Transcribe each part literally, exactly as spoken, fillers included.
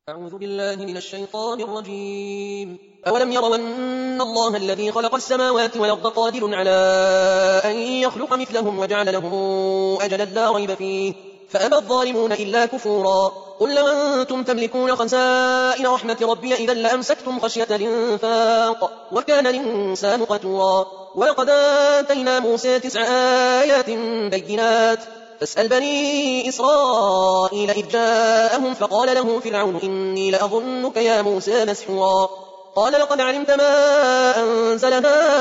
أعوذ بالله من الشيطان الرجيم. أولم يروا أن الله الذي خلق السماوات والأرض قادر على أن يخلق مثلهم وجعل لهم أجلا لا ريب فيه فأبى الظالمون إلا كفورا. قل لو أنتم تملكون خزائن رحمة ربي إذا لأمسكتم خشية الإنفاق وكان الإنسان قتورا. ولقد آتينا موسى تسع آيات بينات فاسأل بني إسرائيل إذ جاءهم فقال له فرعون إني لأظنك يا موسى مسحورا. قال لقد علمت ما أنزل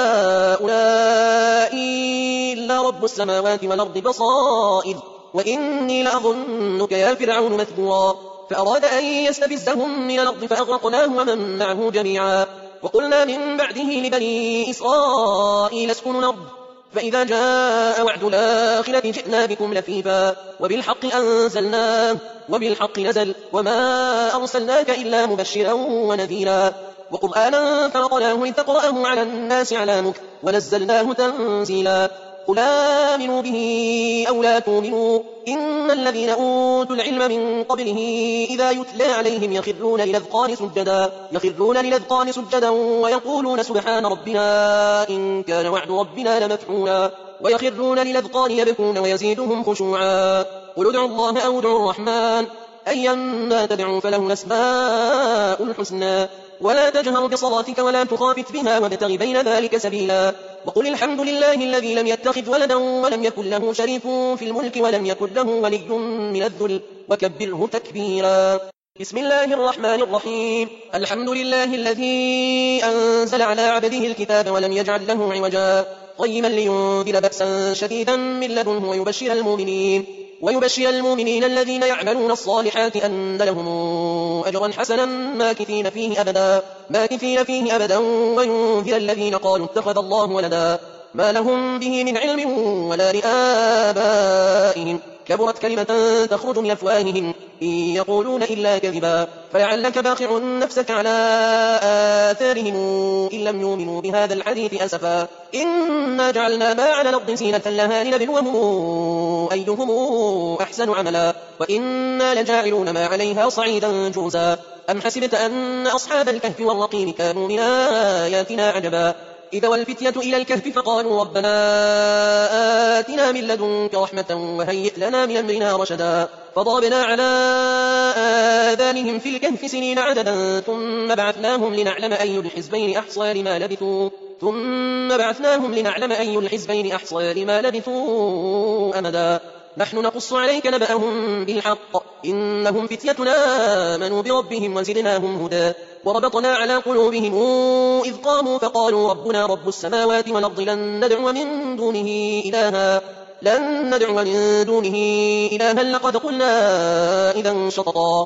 هؤلاء إلا رب السماوات والأرض بصائر وإني لأظنك يا فرعون مثبورا. فأراد أن يستفزهم من الأرض فأغرقناه ومن معه جميعا. وقلنا من بعده لبني إسرائيل اسكنوا الأرض فإذا جاء وعد الآخرة جئنا بكم لفيفا وبالحق أنزلناه وبالحق نزل وما أرسلناك إلا مبشرا ونذيرا وقرآنا فرقناه لتقرأه على الناس على مكث ونزلناه تنزيلا. قل آمنوا به أو لا تؤمنوا إن الذين أوتوا العلم من قبله إذا يتلى عليهم يخرون للأذقان سجدا يخرون للأذقان سجدا ويقولون سبحان ربنا إن كان وعد ربنا لمفعولا ويخرون للأذقان يبكون ويزيدهم خشوعا. قل ادعوا الله أو ادعوا الرحمن أيما تدعوا فله الأسماء الحسنى ولا تجهر بصلاتك ولا تخافت بها وابتغ بين ذلك سبيلا. وقل الحمد لله الذي لم يتخذ ولدا ولم يكن له شريك في الملك ولم يكن له ولي من الذل وكبره تكبيرا. بسم الله الرحمن الرحيم. الحمد لله الذي أنزل على عبده الكتاب ولم يجعل له عوجا قيما لينذر بأسا شديدا من لدنه ويبشر المؤمنين ويبشر المؤمنين الذين يعملون الصالحات أن لهم أجرا حسنا ماكثين فيه أبدا ماكثين فيه أبدا وينذر الذين قالوا اتخذ الله ولدا ما لهم به من علم ولا لآبائهم كبرت كلمة تخرج من أفواههم إن يقولون إلا كذبا فلعلك باخع نفسك على آثارهم إن لم يؤمنوا بهذا الحديث أسفا. إنا جعلنا ما على الأرض زينة لها لنبلوهم أيهم أحسن عملا وإنا لجاعلون ما عليها صعيدا جرزا. أم حسبت أن أصحاب الكهف والرقيم كانوا من آياتنا عجبا إذا والفتية إلى الكهف فقالوا ربنا آتنا من لدنك رحمة وهيئ لنا من أمرنا رشدا. فضربنا على آذانهم في الكهف سنين عددا ثم بعثناهم لنعلم أي الحزبين أحصى لما لبثوا ثم بعثناهم لنعلم أي الحزبين أحصى لما لبثوا أمدا. نحن نقص عليك نبأهم بالحق إنهم فتيتنا آمنوا بربهم وزدناهم هدى وربطنا على قلوبهم إذ قاموا فقالوا ربنا رب السماوات والأرض لن ندعو من دونه إلها لن ندعو من دونه إلها لقد قلنا إذا شططا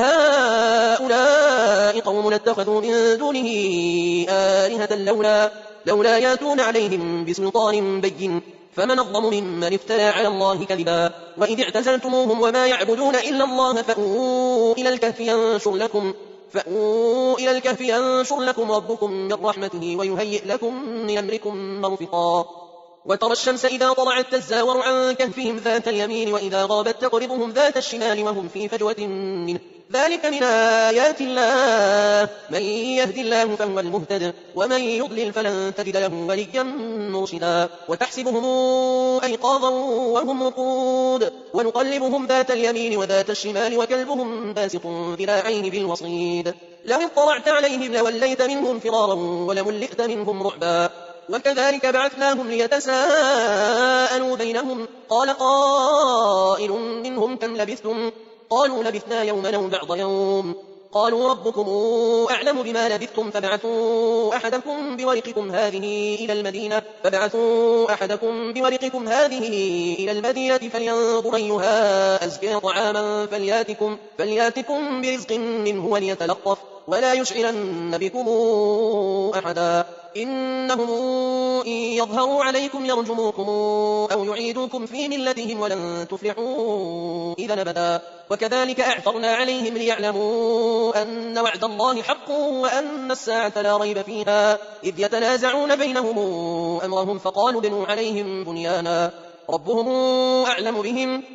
هؤلاء قوم اتخذوا من دونه آلهة لولا لولا ياتون عليهم بسلطان بين فمن أظلم ممن افترى على الله كذبا. وإذ اعتزلتموهم وما يعبدون إلا الله فأووا إلى الكهف ينشر لكم فأووا إلى الكهف ينشر لكم ربكم من رحمته ويهيئ لكم من أمركم مرفقا. وترى الشمس إذا طلعت تزاور عن كهفهم ذات اليمين وإذا غابت تقرضهم ذات الشمال وهم في فجوة منه ذلك من آيات الله من يهدي الله فهو المهتد ومن يضلل فلن تجد له وليا مرشدا. وتحسبهم أيقاظا وهم رقود ونقلبهم ذات اليمين وذات الشمال وكلبهم باسط ذراعيه بالوصيد لو اطلعت عليهم لوليت منهم فرارا ولملئت منهم رعبا. وكذلك بعثناهم ليتساءلوا بينهم قال قائل منهم كم لبثتم قالوا لبثنا يوما أو بعض يوم قالوا ربكم أعلم بما لبثتم فبعثوا أحدكم بورقكم هذه إلى المدينة فبعثوا أحدكم بورقكم هذه إلى المدينة فلينظر أيها أزكى طعاما فلياتكم, فلياتكم برزق منه وليتلطف ولا يشعرن بكم أحدا. إنهم إن يظهروا عليكم يرجموكم أو يعيدوكم في ملتهم ولن تفلحوا إذا أبدا. وكذلك أعثرنا عليهم ليعلموا أن وعد الله حق وأن الساعة لا ريب فيها إذ يتنازعون بينهم أمرهم فقالوا بنوا عليهم بنيانا ربهم أعلم بهم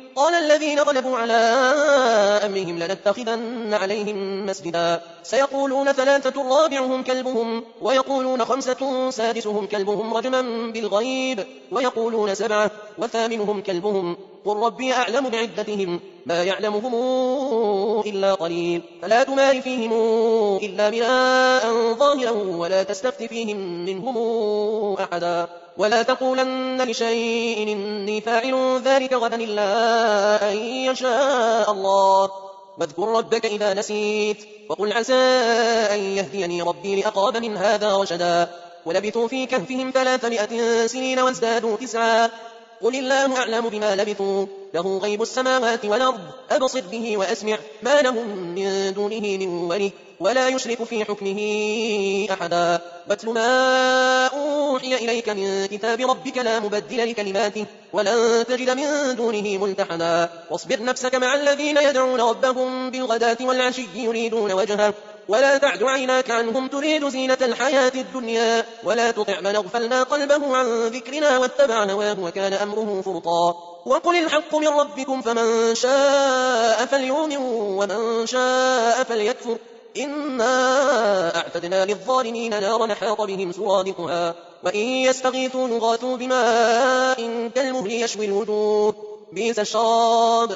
قال الذين غلبوا على أمرهم لنتخذن عليهم مسجدا سيقولون ثلاثة رابعهم كلبهم ويقولون خمسة سادسهم كلبهم رجما بالغيب ويقولون سبعة وثامنهم كلبهم قل ربي أعلم بعدتهم ما يعلمهم إلا قليل فلا تمار فيهم إلا مراء ظاهرا ولا تستفت فيهم منهم أحدا ولا تقولن لشيء إني فاعل ذلك غدا إلا أن يشاء الله واذكر ربك إذا نسيت وقل عسى أن يهديني ربي لأقرب من هذا رشدا ولبثوا في كهفهم ثلاثمائة سنين وازدادوا تسعا قل الله أعلم بما لبثوا له غيب السماوات والأرض أبصر به وأسمع ما لهم من دونه من ولي ولا يشرك في حكمه أحدا واتل ما أوحي إليك من كتاب ربك لا مبدل لكلماته ولن تجد من دونه ملتحدا واصبر نفسك مع الذين يدعون ربهم بالغداة والعشي يريدون وجهه ولا تعد عيناك عنهم تريد زينة الحياة الدنيا ولا تطع من اغفلنا قلبه عن ذكرنا واتبع هواه وكان أمره فرطا وقل الحق من ربكم فمن شاء فليؤمن ومن شاء فليكفر إنا أعتدنا للظالمين نارا حاط بهم سرادقها وإن يستغيثوا يغاثوا بماء كالمهل يشوي الوجوه بئس الشراب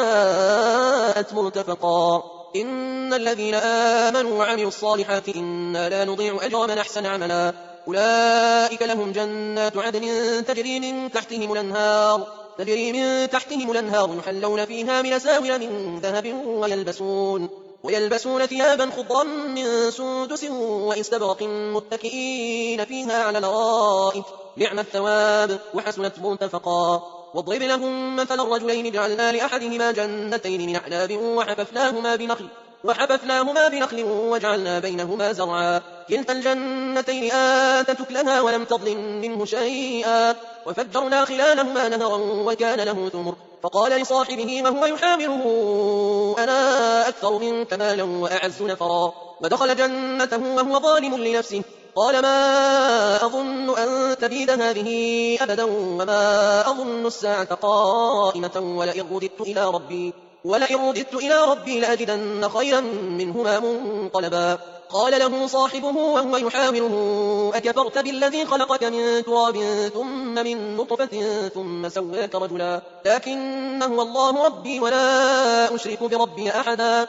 وساءت مرتفقا إن الذين آمنوا وعملوا الصالحات إنا لا نضيع أجر من أحسن عملا أولئك لهم جنات عدن تجري من تحتهم الأنهار تجري من تحتهم الأنهار يحلون فيها من أساور من ذهب ويلبسون ويلبسون ثيابا خضرا من سندس واستبرق متكئين فيها على الأرائك نعم الثواب وحسنت مرتفقا واضرب لهم مثل الرجلين جعلنا لأحدهما جنتين من أعناب وحففناهما بنخل وحففناهما بنخل وجعلنا بينهما زرعا كلتا الجنتين آتت أكلها ولم تظلم منه شيئا وفجرنا خلالهما نهرا وكان له ثمر فقال لصاحبه وهو يحاوره أنا أكثر منك مالا وأعز نفرا ودخل جنته وهو ظالم لنفسه قال ما أظن أن تبيد هذه أبدا وما أظن الساعة قائمة ولئن رددت إلى ربي ولئن رددت إلى ربي لأجدن خيرا منهما منقلبا قال له صاحبه وهو يحاوره أكفرت بالذي خلقك من تراب ثم من نطفة ثم سواك رجلا لكن هو الله ربي ولا أشرك بربي أحدا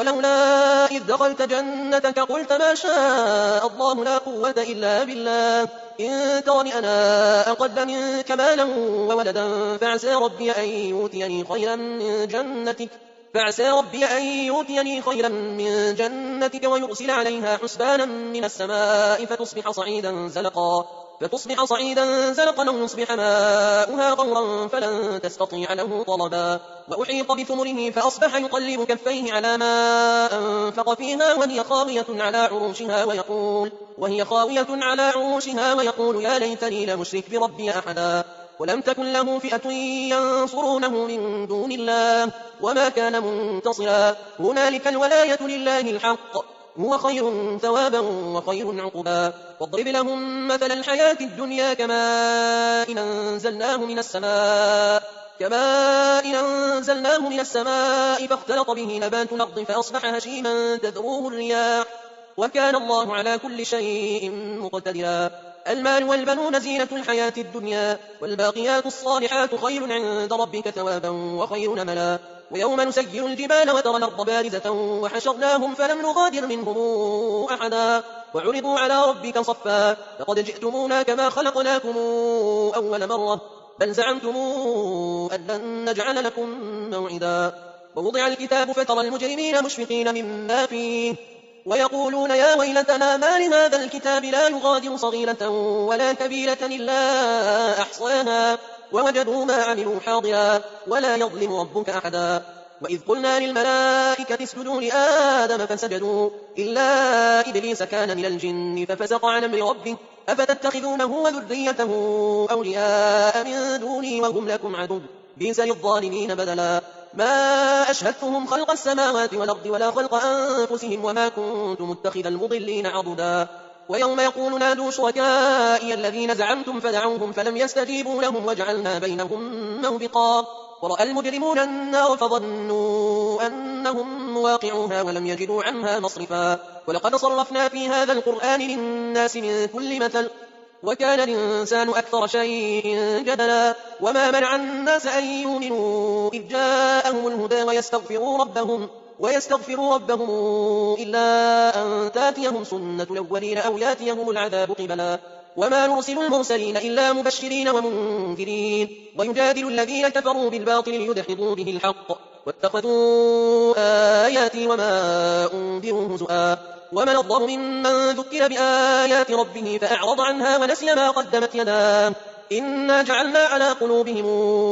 ولولا إذ دخلت جنتك قلت ما شاء الله لا قوة إلا بالله إن ترني أنا أقل منك مالا وولدا فعسى ربي أن يؤتيني خيرا من جنتك فعسى ربي أن يؤتيني خيرا من جنتك ويرسل عليها حسبانا من السماء فتصبح صعيدا زلقا فتصبح صعيدا زلقا أو يصبح ماؤها غورا فلن تستطيع له طلبا وأحيط بثمره فأصبح يقلب كفيه على ما أنفق فيها وهي خاوية على عروشها ويقول وهي خاوية على عروشها ويقول يا ليتني لم أشرك بربي أحدا ولم تكن له فئة ينصرونه من دون الله وما كان منتصرا هنالك الولاية لله الحق هو خير ثوابا وخير عقبا واضرب لهم مثل الحياة الدنيا كماء إن أنزلناه من السماء كماء إن أنزلناه من السماء فاختلط به نبات الأرض فأصبح هشيما تذروه الرياح وكان الله على كل شيء مقتدرا المال والبنون زينة الحياة الدنيا والباقيات الصالحات خير عند ربك ثوابا وخير نملا ويوم نسير الجبال وترى الأرض بارزة وحشرناهم فلم نغادر منهم أحدا وعرضوا على ربك صفا لقد جئتمونا كما خلقناكم أول مرة بل زعمتم أن لن نجعل لكم موعدا ووضع الكتاب فترى المجرمين مشفقين مما فيه ويقولون يا ويلتنا ما لهذا الكتاب لا يغادر صغيرة ولا كبيرة إلا أحصاها ووجدوا ما عملوا حاضرا ولا يظلم ربك أحدا وإذ قلنا للملائكة اسجدوا لآدم فسجدوا إلا إبليس كان من الجن ففسق عن أمر ربه أفتتخذونه وذريته أولياء من دوني وهم لكم عدو بئس للظالمين بدلا ما أشهدتهم خلق السماوات والأرض ولا خلق أنفسهم وما كنت متخذ المضلين عضدا ويوم يقول نادوا شركائي الذين زعمتم فدعوهم فلم يستجيبوا لهم وجعلنا بينهم موبقا ورأى المجرمون النار فظنوا أنهم مواقعوها ولم يجدوا عنها مصرفا ولقد صرفنا في هذا القرآن للناس من كل مثل وكان الإنسان أكثر شيء جدلا وما منع الناس أن يؤمنوا إذ جاءهم الهدى ويستغفروا ربهم ويستغفروا ربهم إلا أن تاتيهم سنة الأولين أو ياتيهم العذاب قبلا وما نرسل المرسلين إلا مبشرين ومنذرين ويجادل الذين كفروا بالباطل ليدحضوا به الحق واتخذوا آياتي وما أنذروا هزؤا ومن أظلم ممن ذكر بآيات ربه فأعرض عنها ونسي ما قدمت يداه إنا جعلنا على قلوبهم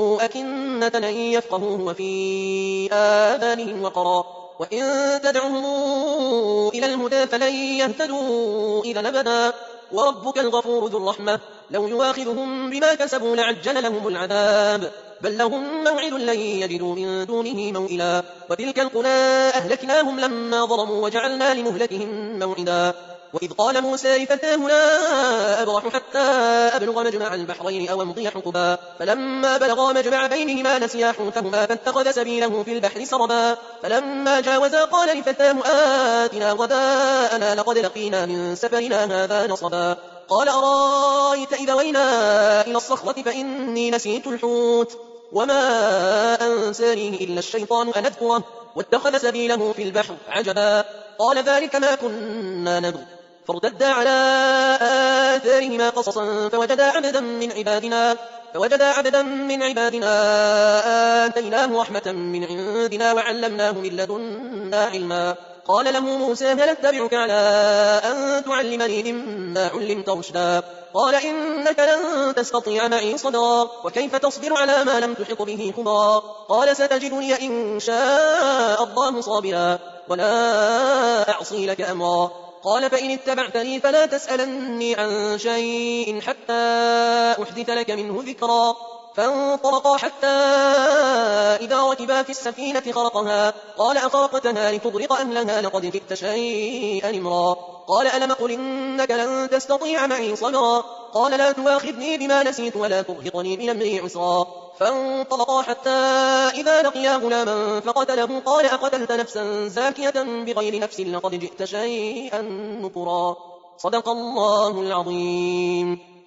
أكنة أن يفقهوه وفي آذانهم وقرا وإن تدعهم إلى الهدى فلن يهتدوا إذا أبدا وربك الغفور ذو الرحمة لو يواخذهم بما كسبوا لعجل لهم العذاب بل لهم موعد لن يجدوا من دونه موئلا وتلك القرى أهلكناهم لما ظلموا وجعلنا لمهلكهم موعدا وإذ قال موسى لفتاه لا أبرح حتى أبلغ مجمع البحرين أو أمضي حقبا فلما بلغا مجمع بينهما نسيا حوتهما فاتخذ سبيله في البحر سربا فلما جاوزا قال لفتاه آتنا غداءنا لقد لقينا من سفرنا هذا نصبا قال أرأيت إذا وينا إلى الصخرة فإني نسيت الحوت وما أنسانيه إلا الشيطان أن أذكره واتخذ سبيله في البحر عجبا قال ذلك ما كنا نبغي فارتدا على آثارهما قصصا فوجدا عبدا من عبادنا فوجدا عبدا من عبادنا آتيناه رحمة من عندنا وعلمناه من لدنا علما قال له موسى هل اتبعك على أن تعلمني مما علمت رشدا قال إنك لن تستطيع معي صبرا وكيف تصبر على ما لم تحط به خبرا قال ستجدني إن شاء الله صابرا ولا أعصي لك أمرا قال فإن اتبعتني فلا تسألني عن شيء حتى أحدث لك منه ذكرا فانطلقا حتى إذا ركبا في السفينة خرقها قال أخرقتها لتغرق أهلها لقد جئت شيئا إمرا قال ألم قل إنك لن تستطيع معي صبرا قال لا تواخذني بما نسيت ولا ترهقني من أمري عسرا فانطلقا حتى إذا لقيا غلاما فقتله قال أقتلت نفسا زاكية بغير نفس لقد جئت شيئا نكرا صدق الله العظيم.